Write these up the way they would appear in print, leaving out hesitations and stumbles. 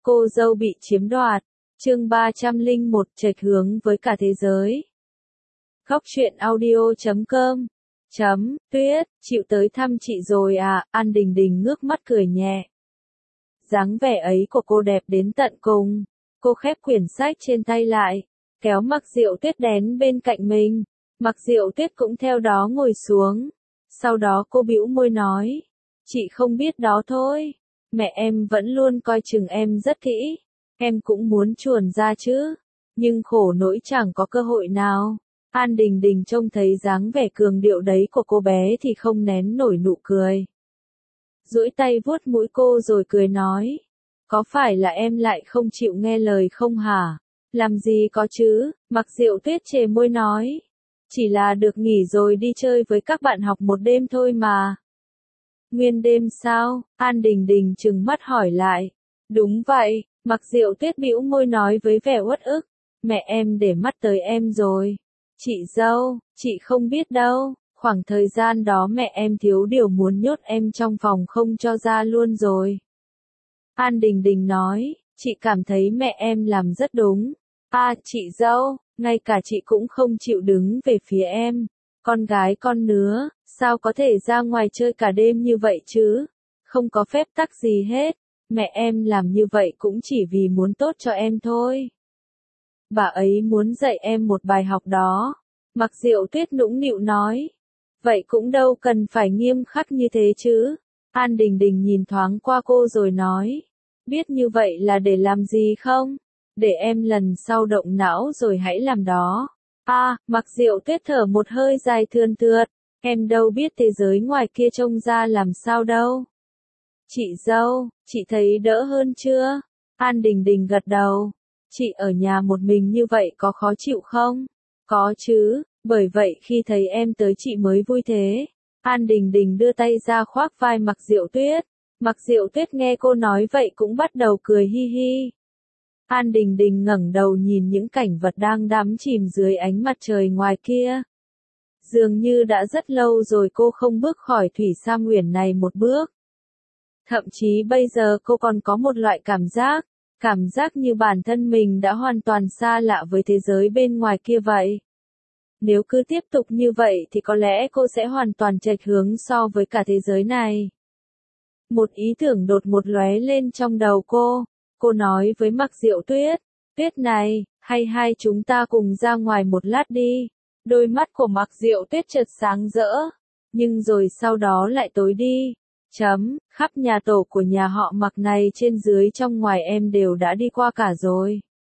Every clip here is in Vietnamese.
Cô dâu bị chiếm đoạt. Chương 301 chệch hướng với cả thế giới. Góc truyện audio.com Tuyết, chịu tới thăm chị rồi à? An Đình Đình ngước mắt cười nhẹ. Dáng vẻ ấy của cô đẹp đến tận cùng. Cô khép quyển sách trên tay lại, kéo Mặc Diệu Tuyết đến bên cạnh mình. Mặc Diệu Tuyết cũng theo đó ngồi xuống. Sau đó cô bĩu môi nói, chị không biết đó thôi. Mẹ em vẫn luôn coi chừng em rất kỹ. Em cũng muốn chuồn ra chứ. Nhưng khổ nỗi chẳng có cơ hội nào. An Đình Đình trông thấy dáng vẻ cường điệu đấy của cô bé thì không nén nổi nụ cười. Duỗi tay vuốt mũi cô rồi cười nói. Có phải là em lại không chịu nghe lời không hả? Làm gì có chứ, Mặc Diệu Tuyết chề môi nói. Chỉ là được nghỉ rồi đi chơi với các bạn học một đêm thôi mà. Nguyên đêm sao? An Đình Đình trừng mắt hỏi lại. Đúng vậy, Mặc Diệu Tuyết bĩu môi nói với vẻ uất ức. Mẹ em để mắt tới em rồi. Chị dâu, chị không biết đâu. Khoảng thời gian đó mẹ em thiếu điều muốn nhốt em trong phòng không cho ra luôn rồi. An Đình Đình nói, chị cảm thấy mẹ em làm rất đúng. À, chị dâu, ngay cả chị cũng không chịu đứng về phía em. Con gái con nứa, sao có thể ra ngoài chơi cả đêm như vậy chứ? Không có phép tắc gì hết. Mẹ em làm như vậy cũng chỉ vì muốn tốt cho em thôi. Bà ấy muốn dạy em một bài học đó. Mặc Diệu Tuyết nũng nịu nói. Vậy cũng đâu cần phải nghiêm khắc như thế chứ. An Đình Đình nhìn thoáng qua cô rồi nói. Biết như vậy là để làm gì không? Để em lần sau động não rồi hãy làm đó. À, Mặc Diệu Tuyết thở một hơi dài thườn thượt. Em đâu biết thế giới ngoài kia trông ra làm sao đâu. Chị dâu, chị thấy đỡ hơn chưa? An Đình Đình gật đầu. Chị ở nhà một mình như vậy có khó chịu không? Có chứ, bởi vậy khi thấy em tới chị mới vui thế. An Đình Đình đưa tay ra khoác vai Mặc Diệu Tuyết. Mặc Diệu Tuyết nghe cô nói vậy cũng bắt đầu cười hi hi. An Đình Đình ngẩng đầu nhìn những cảnh vật đang đắm chìm dưới ánh mặt trời ngoài kia. Dường như đã rất lâu rồi cô không bước khỏi thủy sa nguyền này một bước. Thậm chí bây giờ cô còn có một loại cảm giác như bản thân mình đã hoàn toàn xa lạ với thế giới bên ngoài kia vậy. Nếu cứ tiếp tục như vậy thì có lẽ cô sẽ hoàn toàn chệch hướng so với cả thế giới này. Một ý tưởng đột ngột lóe lên trong đầu cô. Cô nói với Mặc Diệu Tuyết, Tuyết này, hay hai chúng ta cùng ra ngoài một lát đi. Đôi mắt của Mặc Diệu Tuyết chợt sáng rỡ, nhưng rồi sau đó lại tối đi. Khắp nhà tổ của nhà họ Mặc này trên dưới trong ngoài em đều đã đi qua cả rồi.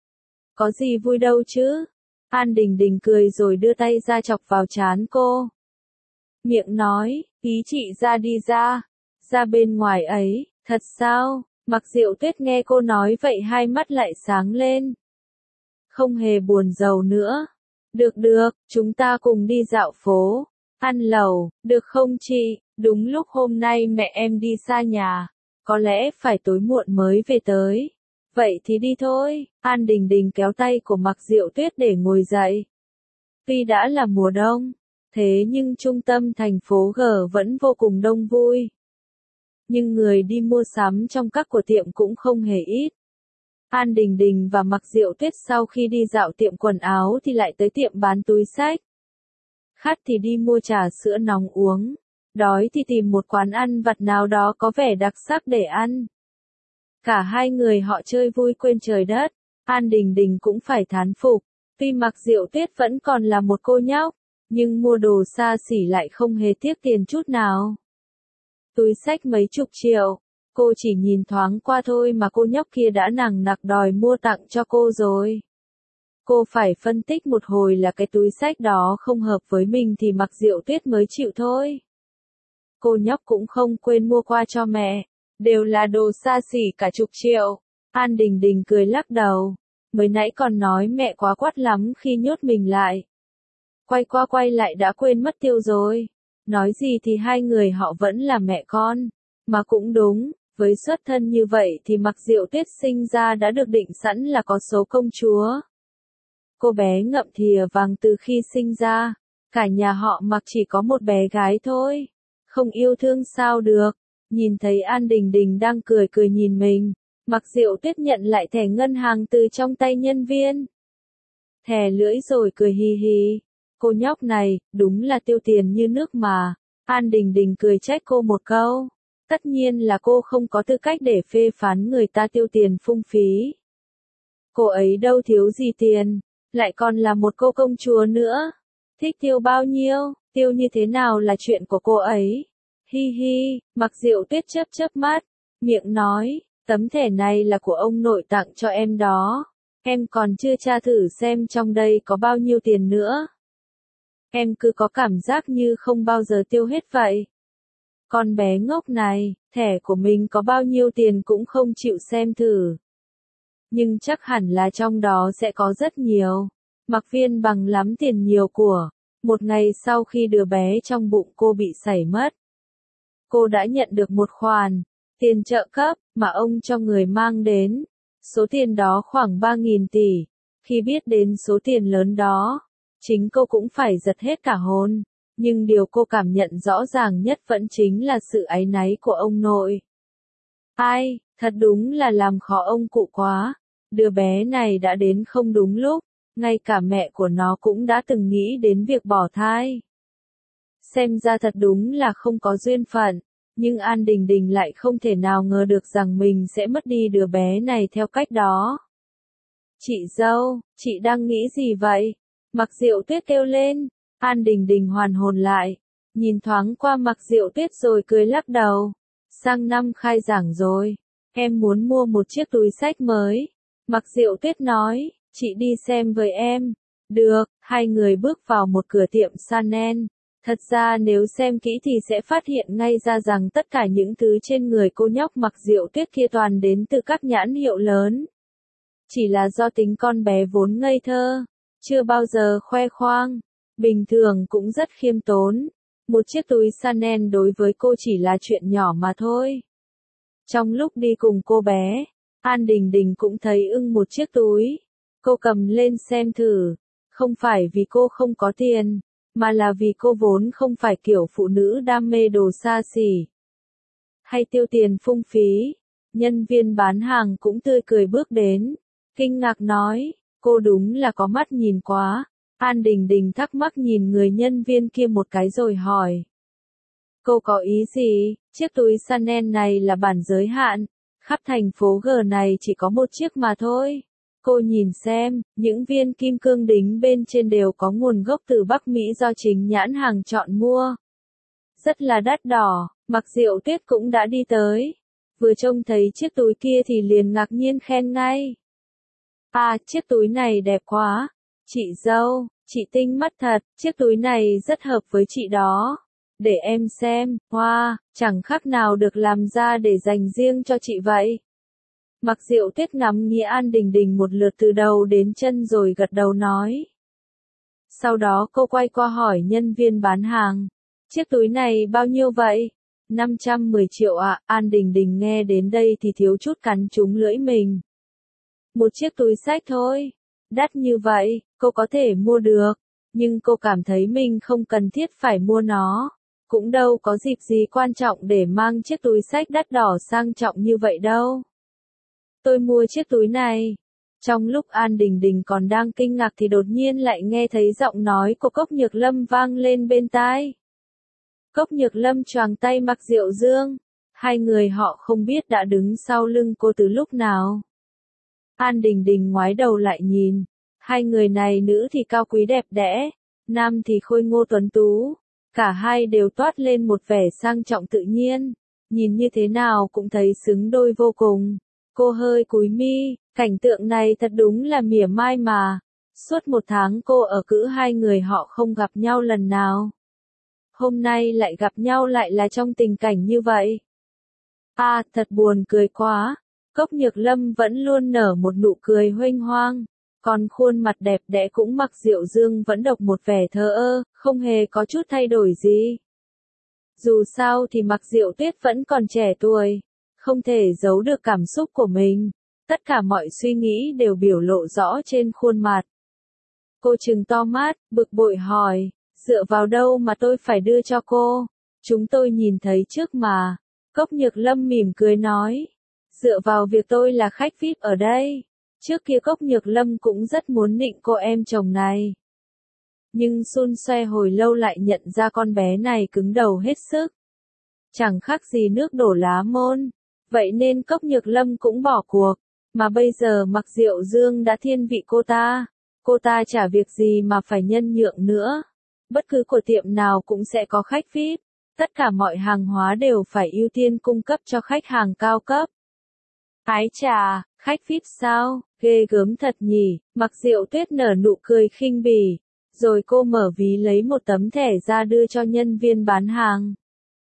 Có gì vui đâu chứ? An Đình Đình cười rồi đưa tay ra chọc vào trán cô. Miệng nói, ý chị ra đi ra bên ngoài ấy, thật sao? Mặc Diệu Tuyết nghe cô nói vậy hai mắt lại sáng lên. Không hề buồn rầu nữa. Được, chúng ta cùng đi dạo phố, ăn lẩu, được không chị? Đúng lúc hôm nay mẹ em đi xa nhà, có lẽ phải tối muộn mới về tới. Vậy thì đi thôi. An Đình Đình kéo tay của Mặc Diệu Tuyết để ngồi dậy. Tuy đã là mùa đông, thế nhưng trung tâm thành phố G vẫn vô cùng đông vui. Nhưng người đi mua sắm trong các cửa tiệm cũng không hề ít. An Đình Đình và Mặc Diệu Tuyết sau khi đi dạo tiệm quần áo thì lại tới tiệm bán túi xách. Khát thì đi mua trà sữa nóng uống. Đói thì tìm một quán ăn vặt nào đó có vẻ đặc sắc để ăn. Cả hai người họ chơi vui quên trời đất. An Đình Đình cũng phải thán phục. Tuy Mặc Diệu Tuyết vẫn còn là một cô nhóc, nhưng mua đồ xa xỉ lại không hề tiếc tiền chút nào. Túi xách mấy chục triệu. Cô chỉ nhìn thoáng qua thôi mà cô nhóc kia đã nằng nặc đòi mua tặng cho cô rồi. Cô phải phân tích một hồi là cái túi xách đó không hợp với mình thì Mặc Diệu Tuyết mới chịu thôi. Cô nhóc cũng không quên mua qua cho mẹ. Đều là đồ xa xỉ cả chục triệu. An Đình Đình cười lắc đầu. Mới nãy còn nói mẹ quá quát lắm khi nhốt mình lại. Quay qua quay lại đã quên mất tiêu rồi. Nói gì thì hai người họ vẫn là mẹ con. Mà cũng đúng, với xuất thân như vậy thì Mặc Diệu Tuyết sinh ra đã được định sẵn là có số công chúa. Cô bé ngậm thìa vàng từ khi sinh ra. Cả nhà họ Mặc chỉ có một bé gái thôi. Không yêu thương sao được. Nhìn thấy An Đình Đình đang cười nhìn mình, Mặc Diệu Tuyết nhận lại thẻ ngân hàng từ trong tay nhân viên. Thè lưỡi rồi cười hì hì. Cô nhóc này, đúng là tiêu tiền như nước mà. An Đình Đình cười trách cô một câu. Tất nhiên là cô không có tư cách để phê phán người ta tiêu tiền phung phí. Cô ấy đâu thiếu gì tiền, lại còn là một cô công chúa nữa. Thích tiêu bao nhiêu, tiêu như thế nào là chuyện của cô ấy. Hi hi, Mặc Diệu Tuyết chớp chớp mắt, miệng nói, tấm thẻ này là của ông nội tặng cho em đó. Em còn chưa tra thử xem trong đây có bao nhiêu tiền nữa. Em cứ có cảm giác như không bao giờ tiêu hết vậy. Con bé ngốc này, thẻ của mình có bao nhiêu tiền cũng không chịu xem thử. Nhưng chắc hẳn là trong đó sẽ có rất nhiều. Mặc Viên bằng lắm tiền nhiều của. Một ngày sau khi đứa bé trong bụng cô bị sảy mất, cô đã nhận được một khoản tiền trợ cấp mà ông cho người mang đến. Số tiền đó khoảng 3.000 tỷ. Khi biết đến số tiền lớn đó, chính cô cũng phải giật hết cả hồn. Nhưng điều cô cảm nhận rõ ràng nhất vẫn chính là sự áy náy của ông nội. Ai, thật đúng là làm khó ông cụ quá. Đứa bé này đã đến không đúng lúc, ngay cả mẹ của nó cũng đã từng nghĩ đến việc bỏ thai. Xem ra thật đúng là không có duyên phận, nhưng An Đình Đình lại không thể nào ngờ được rằng mình sẽ mất đi đứa bé này theo cách đó. Chị dâu, chị đang nghĩ gì vậy? Mặc Diệu Tuyết kêu lên. An Đình Đình hoàn hồn lại, nhìn thoáng qua Mặc Diệu Tuyết rồi cười lắc đầu. Sang năm khai giảng rồi, em muốn mua một chiếc túi xách mới. Mặc Diệu Tuyết nói, chị đi xem với em. Được, hai người bước vào một cửa tiệm Chanel. Thật ra nếu xem kỹ thì sẽ phát hiện ngay ra rằng tất cả những thứ trên người cô nhóc Mặc Diệu Tuyết kia toàn đến từ các nhãn hiệu lớn. Chỉ là do tính con bé vốn ngây thơ, chưa bao giờ khoe khoang, bình thường cũng rất khiêm tốn. Một chiếc túi Chanel đối với cô chỉ là chuyện nhỏ mà thôi. Trong lúc đi cùng cô bé, An Đình Đình cũng thấy ưng một chiếc túi. Cô cầm lên xem thử, không phải vì cô không có tiền, mà là vì cô vốn không phải kiểu phụ nữ đam mê đồ xa xỉ hay tiêu tiền phung phí. Nhân viên bán hàng cũng tươi cười bước đến, kinh ngạc nói, cô đúng là có mắt nhìn quá. An Đình Đình thắc mắc nhìn người nhân viên kia một cái rồi hỏi. Cô có ý gì? Chiếc túi Chanel này là bản giới hạn, khắp thành phố G này chỉ có một chiếc mà thôi. Cô nhìn xem, những viên kim cương đính bên trên đều có nguồn gốc từ Bắc Mỹ do chính nhãn hàng chọn mua. Rất là đắt đỏ. Mặc Diệu Tuyết cũng đã đi tới. Vừa trông thấy chiếc túi kia thì liền ngạc nhiên khen ngay. À, chiếc túi này đẹp quá. Chị dâu, chị tinh mắt thật, chiếc túi này rất hợp với chị đó. Để em xem, wow, chẳng khác nào được làm ra để dành riêng cho chị vậy. Mặc Diệu Tuyết ngắm nghía An Đình Đình một lượt từ đầu đến chân rồi gật đầu nói. Sau đó cô quay qua hỏi nhân viên bán hàng. Chiếc túi này bao nhiêu vậy? 510 triệu ạ. An Đình Đình nghe đến đây thì thiếu chút cắn trúng lưỡi mình. Một chiếc túi xách thôi. Đắt như vậy, cô có thể mua được. Nhưng cô cảm thấy mình không cần thiết phải mua nó. Cũng đâu có dịp gì quan trọng để mang chiếc túi xách đắt đỏ sang trọng như vậy đâu. Tôi mua chiếc túi này. Trong lúc An Đình Đình còn đang kinh ngạc thì đột nhiên lại nghe thấy giọng nói của Cốc Nhược Lâm vang lên bên tai. Cốc Nhược Lâm choàng tay Mặc Diệu Dương. Hai người họ không biết đã đứng sau lưng cô từ lúc nào. An Đình Đình ngoái đầu lại nhìn. Hai người này nữ thì cao quý đẹp đẽ, nam thì khôi ngô tuấn tú. Cả hai đều toát lên một vẻ sang trọng tự nhiên. Nhìn như thế nào cũng thấy xứng đôi vô cùng. Cô hơi cúi mi, cảnh tượng này thật đúng là mỉa mai mà. Suốt một tháng cô ở cữ hai người họ không gặp nhau lần nào. Hôm nay lại gặp nhau lại là trong tình cảnh như vậy. À, thật buồn cười quá. Cốc Nhược Lâm vẫn luôn nở một nụ cười huênh hoang. Còn khuôn mặt đẹp đẽ cũng Mặc Diệu Dương vẫn độc một vẻ thờ ơ, không hề có chút thay đổi gì. Dù sao thì Mặc Diệu Tuyết vẫn còn trẻ tuổi, không thể giấu được cảm xúc của mình. Tất cả mọi suy nghĩ đều biểu lộ rõ trên khuôn mặt. Cô trừng to mắt, bực bội hỏi, dựa vào đâu mà tôi phải đưa cho cô? Chúng tôi nhìn thấy trước mà. Cốc Nhược Lâm mỉm cười nói. Dựa vào việc tôi là khách VIP ở đây, trước kia Cốc Nhược Lâm cũng rất muốn nịnh cô em chồng này. Nhưng xun xoe hồi lâu lại nhận ra con bé này cứng đầu hết sức. Chẳng khác gì nước đổ lá môn. Vậy nên Cốc Nhược Lâm cũng bỏ cuộc. Mà bây giờ Mạc Diệu Dương đã thiên vị cô ta chả việc gì mà phải nhân nhượng nữa. Bất cứ cửa tiệm nào cũng sẽ có khách VIP. Tất cả mọi hàng hóa đều phải ưu tiên cung cấp cho khách hàng cao cấp. Ái chà, khách VIP sao, ghê gớm thật nhỉ, Mạc Diệu Tuyết nở nụ cười khinh bỉ. Rồi cô mở ví lấy một tấm thẻ ra đưa cho nhân viên bán hàng.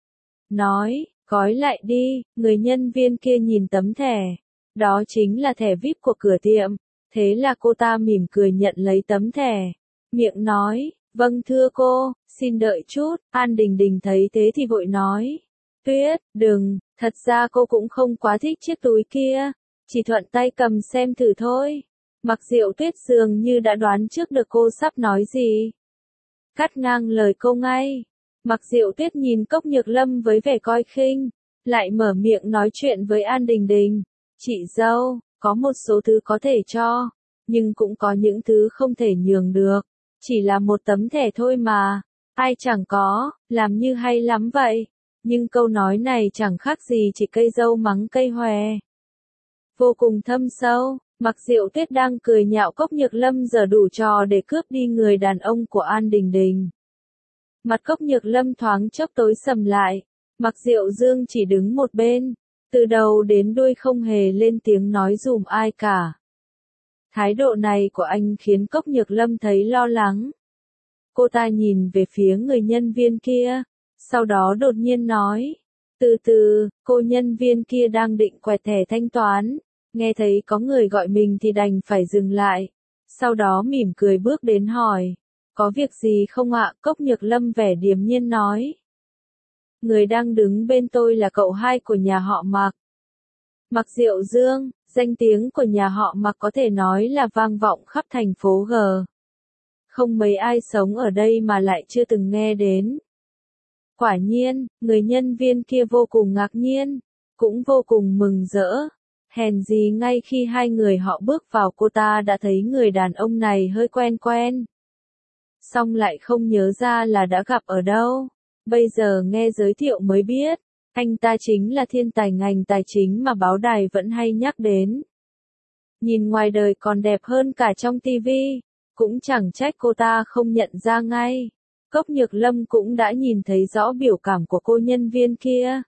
Nói, gói lại đi, người nhân viên kia nhìn tấm thẻ. Đó chính là thẻ VIP của cửa tiệm. Thế là cô ta mỉm cười nhận lấy tấm thẻ. Miệng nói, vâng thưa cô, xin đợi chút. An Đình Đình thấy thế thì vội nói. Tuyết, đừng, thật ra cô cũng không quá thích chiếc túi kia. Chỉ thuận tay cầm xem thử thôi. Mạc Diệu Tuyết dường như đã đoán trước được cô sắp nói gì. Cắt ngang lời cô ngay. Mạc Diệu Tuyết nhìn Cốc Nhược Lâm với vẻ coi khinh. Lại mở miệng nói chuyện với An Đình Đình. Chị dâu, có một số thứ có thể cho. Nhưng cũng có những thứ không thể nhường được. Chỉ là một tấm thẻ thôi mà. Ai chẳng có, làm như hay lắm vậy. Nhưng câu nói này chẳng khác gì chỉ cây dâu mắng cây hòe. Vô cùng thâm sâu. Mạc Diệu Tuyết đang cười nhạo Cốc Nhược Lâm giờ đủ trò để cướp đi người đàn ông của An Đình Đình. Mặt Cốc Nhược Lâm thoáng chốc tối sầm lại. Mạc Diệu Dương chỉ đứng một bên. Từ đầu đến đuôi không hề lên tiếng nói dùm ai cả. Thái độ này của anh khiến Cốc Nhược Lâm thấy lo lắng. Cô ta nhìn về phía người nhân viên kia. Sau đó đột nhiên nói. Từ từ, cô nhân viên kia đang định quẹt thẻ thanh toán. Nghe thấy có người gọi mình thì đành phải dừng lại. Sau đó mỉm cười bước đến hỏi. Có việc gì không ạ? Cốc Nhược Lâm vẻ điềm nhiên nói. Người đang đứng bên tôi là cậu hai của nhà họ Mạc. Mạc Diệu Dương, danh tiếng của nhà họ Mạc có thể nói là vang vọng khắp thành phố G. Không mấy ai sống ở đây mà lại chưa từng nghe đến. Quả nhiên, người nhân viên kia vô cùng ngạc nhiên, cũng vô cùng mừng rỡ. Hèn gì ngay khi hai người họ bước vào cô ta đã thấy người đàn ông này hơi quen quen. Xong lại không nhớ ra là đã gặp ở đâu. Bây giờ nghe giới thiệu mới biết, anh ta chính là thiên tài ngành tài chính mà báo đài vẫn hay nhắc đến. Nhìn ngoài đời còn đẹp hơn cả trong tivi, cũng chẳng trách cô ta không nhận ra ngay. Cốc Nhược Lâm cũng đã nhìn thấy rõ biểu cảm của cô nhân viên kia.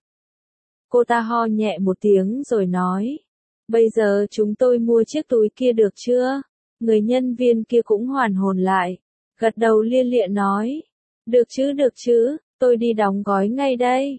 Cô ta ho nhẹ một tiếng rồi nói. Bây giờ chúng tôi mua chiếc túi kia được chưa? Người nhân viên kia cũng hoàn hồn lại. Gật đầu lia lịa nói. Được chứ, tôi đi đóng gói ngay đây.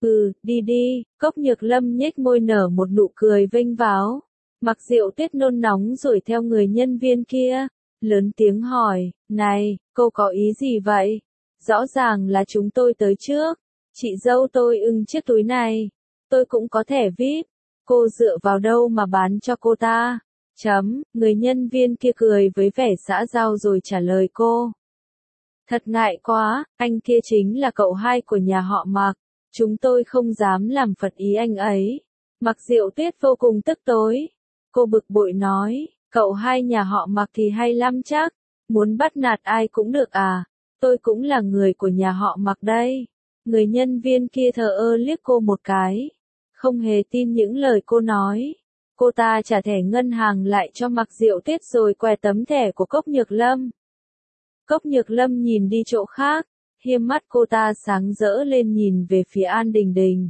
Đi đi, Cốc Nhược Lâm nhếch môi nở một nụ cười vênh váo. Mạc Diệu Tuyết nôn nóng rồi theo người nhân viên kia. Lớn tiếng hỏi, này, cô có ý gì vậy? Rõ ràng là chúng tôi tới trước. Chị dâu tôi ưng chiếc túi này. Tôi cũng có thẻ VIP. Cô dựa vào đâu mà bán cho cô ta? Người nhân viên kia cười với vẻ xã giao rồi trả lời cô. Thật ngại quá, anh kia chính là cậu hai của nhà họ Mạc. Chúng tôi không dám làm phật ý anh ấy. Mạc Diệu Tuyết vô cùng tức tối. Cô bực bội nói, cậu hai nhà họ Mạc thì hay lắm chắc. Muốn bắt nạt ai cũng được à? Tôi cũng là người của nhà họ Mạc đây. Người nhân viên kia thờ ơ liếc cô một cái. Không hề tin những lời cô nói. Cô ta trả thẻ ngân hàng lại cho Mạc Diệu Tuyết rồi què tấm thẻ của Cốc Nhược Lâm. Cốc Nhược Lâm nhìn đi chỗ khác. Hiêm mắt cô ta sáng rỡ lên nhìn về phía An Đình Đình.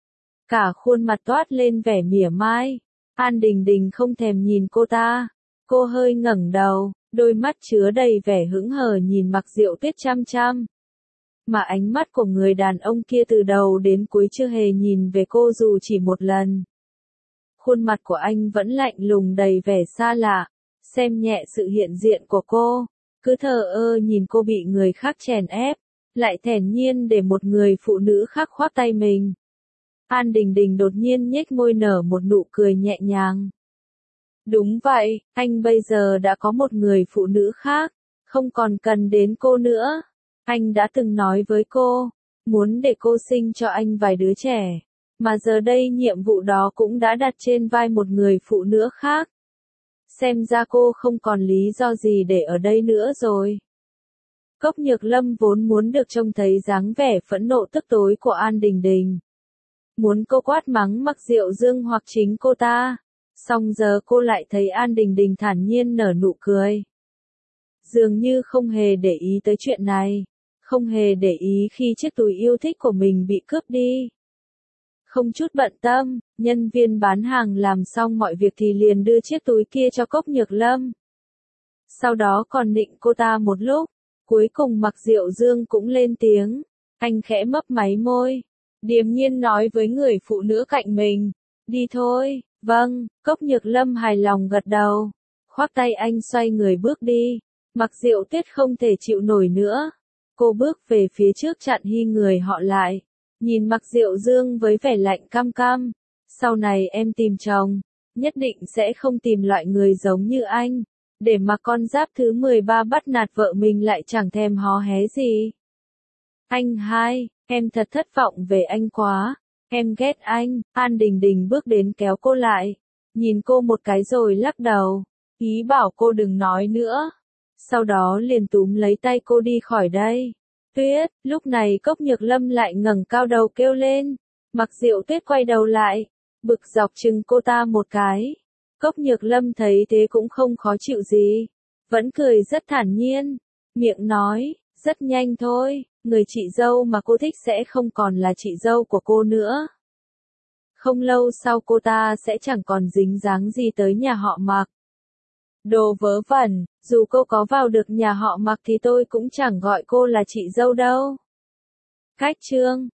Cả khuôn mặt toát lên vẻ mỉa mai. An Đình Đình không thèm nhìn cô ta. Cô hơi ngẩng đầu, đôi mắt chứa đầy vẻ hững hờ nhìn Mạc Diệu Tuyết chăm chăm. Mà ánh mắt của người đàn ông kia từ đầu đến cuối chưa hề nhìn về cô dù chỉ một lần. Khuôn mặt của anh vẫn lạnh lùng đầy vẻ xa lạ, xem nhẹ sự hiện diện của cô, cứ thờ ơ nhìn cô bị người khác chèn ép, lại thản nhiên để một người phụ nữ khác khoác tay mình. An Đình Đình đột nhiên nhếch môi nở một nụ cười nhẹ nhàng. Đúng vậy, anh bây giờ đã có một người phụ nữ khác, không còn cần đến cô nữa. Anh đã từng nói với cô, muốn để cô sinh cho anh vài đứa trẻ. Mà giờ đây nhiệm vụ đó cũng đã đặt trên vai một người phụ nữ khác. Xem ra cô không còn lý do gì để ở đây nữa rồi. Cốc Nhược Lâm vốn muốn được trông thấy dáng vẻ phẫn nộ tức tối của An Đình Đình. Muốn cô quát mắng Mặc Diệu Dương hoặc chính cô ta. Song giờ cô lại thấy An Đình Đình thản nhiên nở nụ cười. Dường như không hề để ý tới chuyện này. Không hề để ý khi chiếc túi yêu thích của mình bị cướp đi. Không chút bận tâm, nhân viên bán hàng làm xong mọi việc thì liền đưa chiếc túi kia cho Cốc Nhược Lâm. Sau đó còn nịnh cô ta một lúc. Cuối cùng Mặc Diệu Dương cũng lên tiếng. Anh khẽ mấp máy môi. Điềm nhiên nói với người phụ nữ cạnh mình. Đi thôi. Vâng, Cốc Nhược Lâm hài lòng gật đầu. Khoác tay anh xoay người bước đi. Mặc Diệu Tuyết không thể chịu nổi nữa. Cô bước về phía trước chặn hi người họ lại. Nhìn Mặc Diệu Dương với vẻ lạnh căm căm. Sau này em tìm chồng. Nhất định sẽ không tìm loại người giống như anh. Để mà con giáp thứ 13 bắt nạt vợ mình lại chẳng thèm hó hé gì. Anh hai, em thật thất vọng về anh quá. Em ghét anh. An Đình Đình bước đến kéo cô lại. Nhìn cô một cái rồi lắc đầu. Ý bảo cô đừng nói nữa. Sau đó liền túm lấy tay cô đi khỏi đây. Tuyết, lúc này Cốc Nhược Lâm lại ngẩng cao đầu kêu lên. Mặc Diệu Tuyết quay đầu lại. Bực dọc chừng cô ta một cái. Cốc Nhược Lâm thấy thế cũng không khó chịu gì. Vẫn cười rất thản nhiên. Miệng nói, rất nhanh thôi, người chị dâu mà cô thích sẽ không còn là chị dâu của cô nữa. Không lâu sau cô ta sẽ chẳng còn dính dáng gì tới nhà họ Mặc. Đồ vớ vẩn, dù cô có vào được nhà họ Mặc thì tôi cũng chẳng gọi cô là chị dâu đâu. Cách chương